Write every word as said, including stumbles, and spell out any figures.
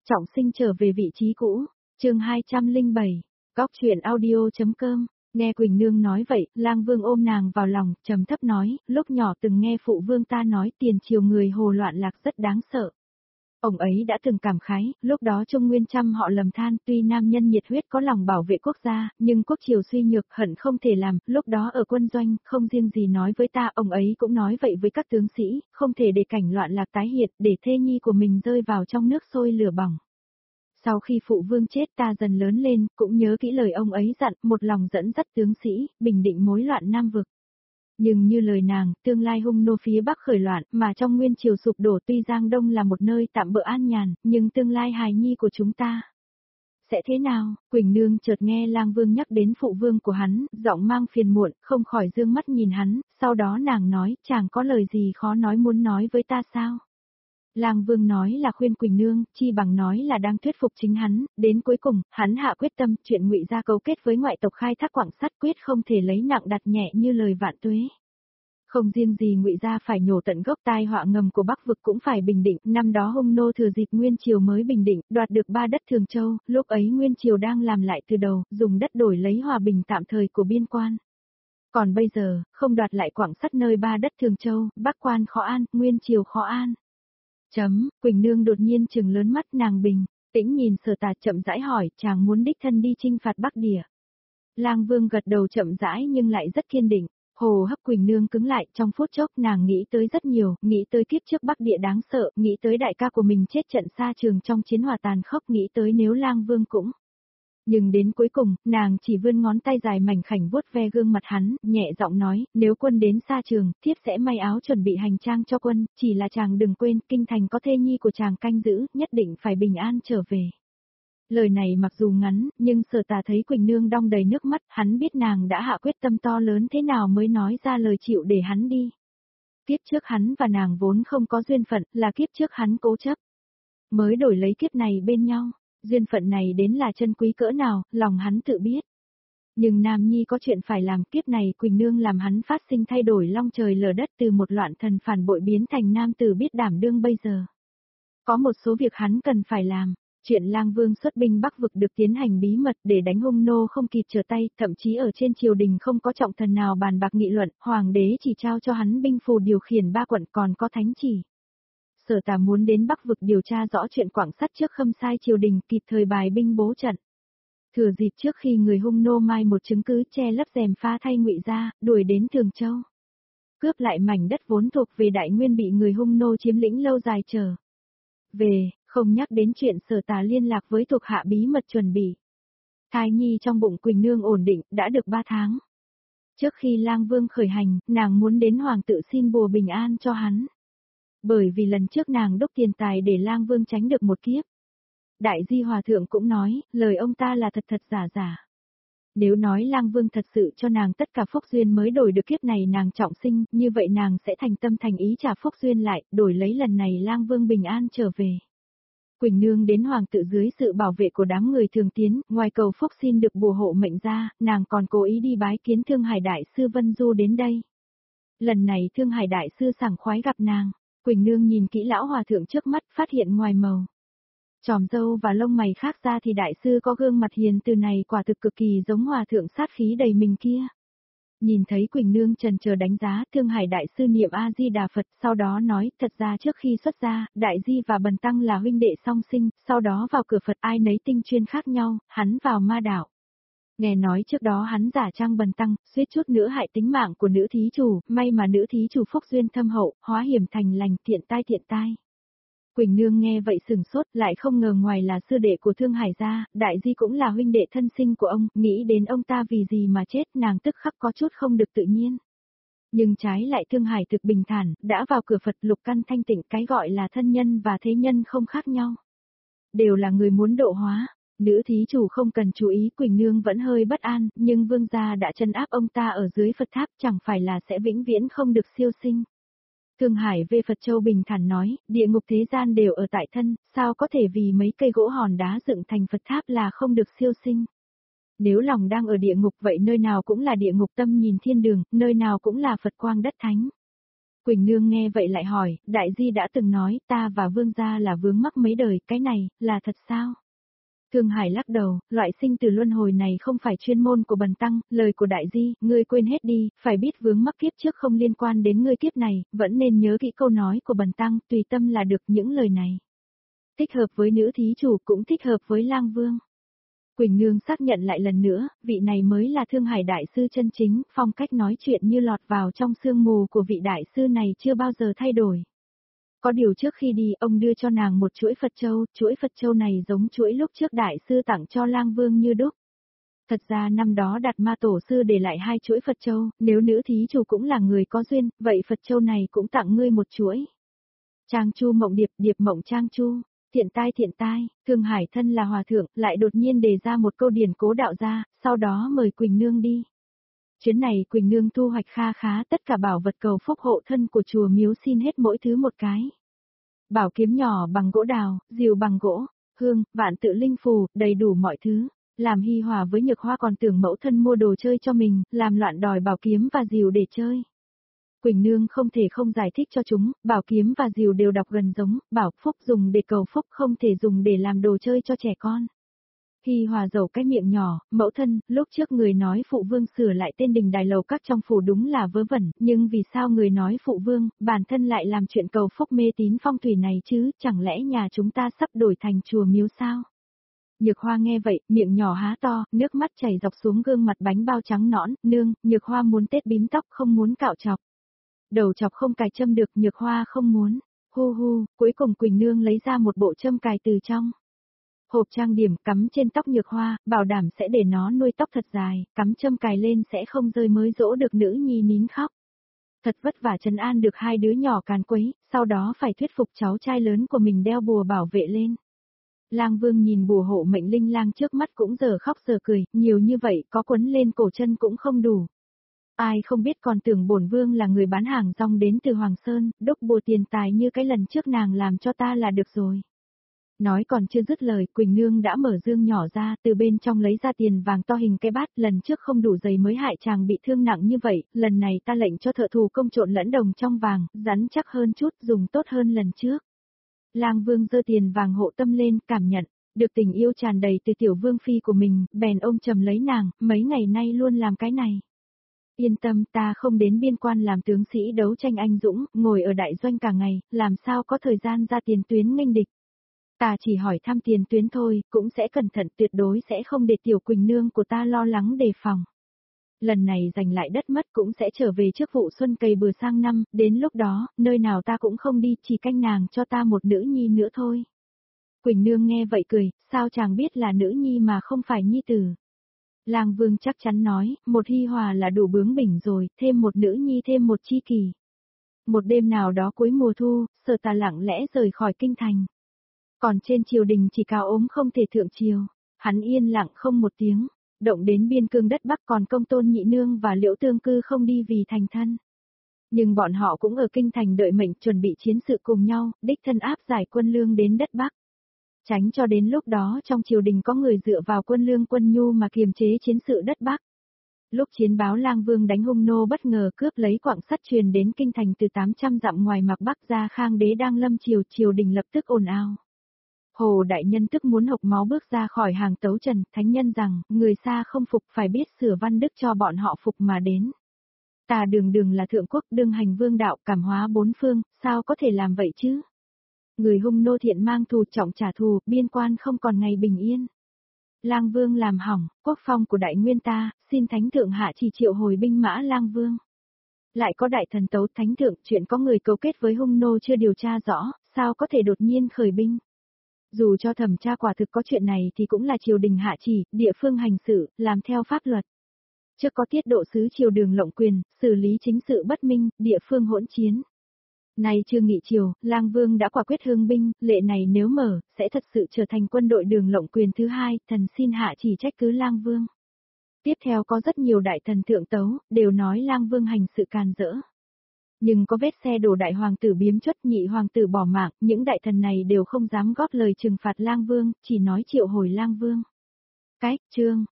Trọng sinh trở về vị trí cũ, chương hai trăm lẻ bảy, góc truyện audio.com, nghe Quỳnh Nương nói vậy, Lang Vương ôm nàng vào lòng, trầm thấp nói, lúc nhỏ từng nghe phụ vương ta nói tiền triều người hồ loạn lạc rất đáng sợ. Ông ấy đã từng cảm khái, lúc đó Trung Nguyên trăm họ lầm than, tuy nam nhân nhiệt huyết có lòng bảo vệ quốc gia, nhưng quốc triều suy nhược hận không thể làm, lúc đó ở quân doanh, không riêng gì nói với ta, ông ấy cũng nói vậy với các tướng sĩ, không thể để cảnh loạn lạc tái hiện, để thê nhi của mình rơi vào trong nước sôi lửa bỏng. Sau khi phụ vương chết ta dần lớn lên, cũng nhớ kỹ lời ông ấy dặn, một lòng dẫn dắt tướng sĩ, bình định mối loạn Nam vực. Nhưng như lời nàng, tương lai hung nô phía Bắc khởi loạn, mà trong nguyên triều sụp đổ tuy Giang Đông là một nơi tạm bỡ an nhàn, nhưng tương lai hài nhi của chúng ta sẽ thế nào? Quỳnh Nương chợt nghe Lang Vương nhắc đến phụ vương của hắn, giọng mang phiền muộn, không khỏi dương mắt nhìn hắn, sau đó nàng nói, chàng có lời gì khó nói muốn nói với ta sao? Lang Vương nói là khuyên Quỳnh Nương, chi bằng nói là đang thuyết phục chính hắn, đến cuối cùng, hắn hạ quyết tâm, chuyện Ngụy gia cấu kết với ngoại tộc khai thác quặng sắt quyết không thể lấy nặng đặt nhẹ như lời Vạn Tuế. Không riêng gì Ngụy gia phải nhổ tận gốc tai họa ngầm của Bắc vực cũng phải bình định, năm đó hung nô thừa dịp Nguyên Triều mới bình định, đoạt được ba đất Thường Châu, lúc ấy Nguyên Triều đang làm lại từ đầu, dùng đất đổi lấy hòa bình tạm thời của biên quan. Còn bây giờ, không đoạt lại quặng sắt nơi ba đất Thường Châu, Bắc quan khó an, Nguyên Triều khó an. Chấm, Quỳnh Nương đột nhiên trừng lớn mắt nàng bình, tĩnh nhìn Sở Tà chậm rãi hỏi, chàng muốn đích thân đi chinh phạt Bắc địa. Lang Vương gật đầu chậm rãi nhưng lại rất kiên định, hồ hấp Quỳnh Nương cứng lại, trong phút chốc nàng nghĩ tới rất nhiều, nghĩ tới kiếp trước Bắc địa đáng sợ, nghĩ tới đại ca của mình chết trận xa trường trong chiến hỏa tàn khốc, nghĩ tới nếu Lang Vương cũng. Nhưng đến cuối cùng, nàng chỉ vươn ngón tay dài mảnh khảnh vuốt ve gương mặt hắn, nhẹ giọng nói, nếu quân đến xa trường, thiếp sẽ may áo chuẩn bị hành trang cho quân, chỉ là chàng đừng quên, kinh thành có thê nhi của chàng canh giữ, nhất định phải bình an trở về. Lời này mặc dù ngắn, nhưng Sở Tà thấy Quỳnh Nương đong đầy nước mắt, hắn biết nàng đã hạ quyết tâm to lớn thế nào mới nói ra lời chịu để hắn đi. Kiếp trước hắn và nàng vốn không có duyên phận, là kiếp trước hắn cố chấp. Mới đổi lấy kiếp này bên nhau. Duyên phận này đến là chân quý cỡ nào, lòng hắn tự biết. Nhưng Nam Nhi có chuyện phải làm, kiếp này Quỳnh Nương làm hắn phát sinh thay đổi long trời lở đất từ một loạn thần phản bội biến thành nam tử biết đảm đương bây giờ. Có một số việc hắn cần phải làm, chuyện Lang Vương xuất binh Bắc vực được tiến hành bí mật để đánh hung nô không kịp trở tay, thậm chí ở trên triều đình không có trọng thần nào bàn bạc nghị luận, hoàng đế chỉ trao cho hắn binh phù điều khiển ba quận còn có thánh chỉ. Sở Tà muốn đến Bắc vực điều tra rõ chuyện quặng sắt trước khâm sai triều đình kịp thời bài binh bố trận. Thừa dịp trước khi người hung nô mai một chứng cứ che lấp rèm pha thay Ngụy gia, đuổi đến Thường Châu. Cướp lại mảnh đất vốn thuộc về Đại Nguyên bị người hung nô chiếm lĩnh lâu dài trở về, không nhắc đến chuyện Sở Tà liên lạc với thuộc hạ bí mật chuẩn bị. Thai nhi trong bụng Quỳnh Nương ổn định, đã được ba tháng. Trước khi Lang Vương khởi hành, nàng muốn đến hoàng tự xin bùa bình an cho hắn. Bởi vì lần trước nàng đúc tiền tài để Lang Vương tránh được một kiếp. Đại Di Hòa Thượng cũng nói, lời ông ta là thật thật giả giả. Nếu nói Lang Vương thật sự cho nàng tất cả phúc duyên mới đổi được kiếp này nàng trọng sinh, như vậy nàng sẽ thành tâm thành ý trả phúc duyên lại, đổi lấy lần này Lang Vương bình an trở về. Quỳnh Nương đến hoàng tự dưới sự bảo vệ của đám người thường tiến, ngoài cầu phúc xin được bùa hộ mệnh ra, nàng còn cố ý đi bái kiến Thương Hải Đại Sư Vân Du đến đây. Lần này Thương Hải Đại Sư sảng khoái gặp nàng. Quỳnh Nương nhìn kỹ lão hòa thượng trước mắt, phát hiện ngoài màu tròm râu và lông mày khác ra thì đại sư có gương mặt hiền từ này quả thực cực kỳ giống hòa thượng sát khí đầy mình kia. Nhìn thấy Quỳnh Nương trần chờ đánh giá, Thương Hải Đại Sư niệm A Di Đà Phật, sau đó nói, thật ra trước khi xuất gia, Đại Di và Bần Tăng là huynh đệ song sinh, sau đó vào cửa Phật ai nấy tinh chuyên khác nhau, hắn vào ma đạo. Nghe nói trước đó hắn giả trang Bần Tăng, suýt chút nữa hại tính mạng của nữ thí chủ, may mà nữ thí chủ phúc duyên thâm hậu, hóa hiểm thành lành, tiện tai tiện tai. Quỳnh Nương nghe vậy sừng sốt, lại không ngờ ngoài là sư đệ của Thương Hải gia, Đại Di cũng là huynh đệ thân sinh của ông, nghĩ đến ông ta vì gì mà chết, nàng tức khắc có chút không được tự nhiên. Nhưng trái lại Thương Hải thực bình thản, đã vào cửa Phật lục căn thanh tịnh, cái gọi là thân nhân và thế nhân không khác nhau. Đều là người muốn độ hóa. Nữ thí chủ không cần chú ý, Quỳnh Nương vẫn hơi bất an, nhưng vương gia đã trấn áp ông ta ở dưới Phật tháp, chẳng phải là sẽ vĩnh viễn không được siêu sinh. Thương Hải về Phật Châu bình thản nói, địa ngục thế gian đều ở tại thân, sao có thể vì mấy cây gỗ hòn đá dựng thành Phật tháp là không được siêu sinh. Nếu lòng đang ở địa ngục vậy nơi nào cũng là địa ngục, tâm nhìn thiên đường, nơi nào cũng là Phật quang đất thánh. Quỳnh Nương nghe vậy lại hỏi, đại di đã từng nói ta và vương gia là vướng mắc mấy đời, cái này, là thật sao? Thương Hải lắc đầu, loại sinh tử luân hồi này không phải chuyên môn của bần tăng, lời của đại di, ngươi quên hết đi, phải biết vướng mắc kiếp trước không liên quan đến ngươi kiếp này, vẫn nên nhớ kỹ câu nói của bần tăng, tùy tâm là được những lời này. Thích hợp với nữ thí chủ cũng thích hợp với lang vương. Quỳnh Nương xác nhận lại lần nữa, vị này mới là Thương Hải đại sư chân chính, phong cách nói chuyện như lọt vào trong sương mù của vị đại sư này chưa bao giờ thay đổi. Có điều trước khi đi ông đưa cho nàng một chuỗi Phật Châu, chuỗi Phật Châu này giống chuỗi lúc trước đại sư tặng cho lang vương như đúc. Thật ra năm đó Đạt Ma tổ sư để lại hai chuỗi Phật Châu, nếu nữ thí chủ cũng là người có duyên, vậy Phật Châu này cũng tặng ngươi một chuỗi. Trang Chu Mộng Điệp, Điệp Mộng Trang Chu, thiện tai thiện tai, Thương Hải thân là hòa thượng, lại đột nhiên đề ra một câu điển cố đạo ra, sau đó mời Quỳnh Nương đi. Chuyến này Quỳnh Nương thu hoạch kha khá, tất cả bảo vật cầu phúc hộ thân của chùa miếu xin hết mỗi thứ một cái. Bảo kiếm nhỏ bằng gỗ đào, diều bằng gỗ, hương, vạn tự linh phù, đầy đủ mọi thứ. Làm hi hòa với Nhược Hoa còn tưởng mẫu thân mua đồ chơi cho mình, làm loạn đòi bảo kiếm và diều để chơi. Quỳnh Nương không thể không giải thích cho chúng, bảo kiếm và diều đều đọc gần giống, bảo phúc dùng để cầu phúc không thể dùng để làm đồ chơi cho trẻ con. Hi hòa dầu cái miệng nhỏ, mẫu thân, lúc trước người nói phụ vương sửa lại tên đình đài lầu các trong phủ đúng là vớ vẩn, nhưng vì sao người nói phụ vương, bản thân lại làm chuyện cầu phúc mê tín phong thủy này chứ, chẳng lẽ nhà chúng ta sắp đổi thành chùa miếu sao? Nhược Hoa nghe vậy, miệng nhỏ há to, nước mắt chảy dọc xuống gương mặt bánh bao trắng nõn, nương, Nhược Hoa muốn tết bím tóc không muốn cạo chọc. Đầu chọc không cài châm được, Nhược Hoa không muốn. Hu hu, cuối cùng Quỳnh Nương lấy ra một bộ châm cài từ trong hộp trang điểm, cắm trên tóc Nhược Hoa, bảo đảm sẽ để nó nuôi tóc thật dài, cắm châm cài lên sẽ không rơi mới dỗ được nữ nhi nín khóc. Thật vất vả trấn an được hai đứa nhỏ càn quấy, sau đó phải thuyết phục cháu trai lớn của mình đeo bùa bảo vệ lên. Lang Vương nhìn bùa hộ mệnh linh lang trước mắt cũng giờ khóc giờ cười, nhiều như vậy có quấn lên cổ chân cũng không đủ. Ai không biết còn tưởng bổn vương là người bán hàng rong đến từ Hoàng Sơn, đúc bùa tiền tài như cái lần trước nàng làm cho ta là được rồi. Nói còn chưa dứt lời, Quỳnh Nương đã mở dương nhỏ ra, từ bên trong lấy ra tiền vàng to hình cái bát, lần trước không đủ giày mới hại chàng bị thương nặng như vậy, lần này ta lệnh cho thợ thù công trộn lẫn đồng trong vàng, rắn chắc hơn chút, dùng tốt hơn lần trước. Lang Vương giơ tiền vàng hộ tâm lên, cảm nhận được tình yêu tràn đầy từ tiểu vương phi của mình, bèn ôm chầm lấy nàng, mấy ngày nay luôn làm cái này. Yên tâm, ta không đến biên quan làm tướng sĩ đấu tranh anh dũng, ngồi ở đại doanh cả ngày, làm sao có thời gian ra tiền tuyến nghênh địch. Ta chỉ hỏi thăm tiền tuyến thôi, cũng sẽ cẩn thận, tuyệt đối sẽ không để tiểu Quỳnh Nương của ta lo lắng đề phòng. Lần này giành lại đất mất cũng sẽ trở về trước vụ xuân cày bừa sang năm, đến lúc đó, nơi nào ta cũng không đi, chỉ canh nàng cho ta một nữ nhi nữa thôi. Quỳnh Nương nghe vậy cười, sao chàng biết là nữ nhi mà không phải nhi tử. Lang Vương chắc chắn nói, một hi hòa là đủ bướng bỉnh rồi, thêm một nữ nhi thêm một chi kỳ. Một đêm nào đó cuối mùa thu, Sở Tà lặng lẽ rời khỏi kinh thành. Còn trên triều đình chỉ cao ốm không thể thượng triều, hắn yên lặng không một tiếng, động đến biên cương đất Bắc, còn Công Tôn Nhị Nương và Liễu Tương Cư không đi vì thành thân. Nhưng bọn họ cũng ở kinh thành đợi mệnh chuẩn bị chiến sự cùng nhau, đích thân áp giải quân lương đến đất Bắc. Tránh cho đến lúc đó trong triều đình có người dựa vào quân lương quân nhu mà kiềm chế chiến sự đất Bắc. Lúc chiến báo Lang Vương đánh hung nô bất ngờ cướp lấy quặng sắt truyền đến kinh thành từ tám trăm dặm ngoài Mạc Bắc ra, Khang đế đang lâm triều, triều đình lập tức ồn ào. Hồ đại nhân tức muốn hộc máu bước ra khỏi hàng tấu trần, thánh nhân rằng, người xa không phục phải biết sửa văn đức cho bọn họ phục mà đến. Ta đường đường là thượng quốc, đương hành vương đạo, cảm hóa bốn phương, sao có thể làm vậy chứ? Người hung nô thiện mang thù trọng trả thù, biên quan không còn ngày bình yên. Lang Vương làm hỏng, quốc phong của đại nguyên ta, xin thánh thượng hạ chỉ triệu hồi binh mã Lang Vương. Lại có đại thần tấu thánh thượng, chuyện có người cấu kết với hung nô chưa điều tra rõ, sao có thể đột nhiên khởi binh. Dù cho thẩm tra quả thực có chuyện này thì cũng là triều đình hạ chỉ, địa phương hành sự, làm theo pháp luật. Trước có tiết độ sứ triều đường lộng quyền, xử lý chính sự bất minh, địa phương hỗn chiến. Nay chưa nghị triều, Lang Vương đã quả quyết hương binh, lệ này nếu mở, sẽ thật sự trở thành quân đội đường lộng quyền thứ hai, thần xin hạ chỉ trách cứ Lang Vương. Tiếp theo có rất nhiều đại thần thượng tấu, đều nói Lang Vương hành sự càn rỡ. Nhưng có vết xe đổ đại hoàng tử biếm chuất, nhị hoàng tử bỏ mạng, những đại thần này đều không dám góp lời trừng phạt Lang Vương, chỉ nói triệu hồi Lang Vương. Cái, chương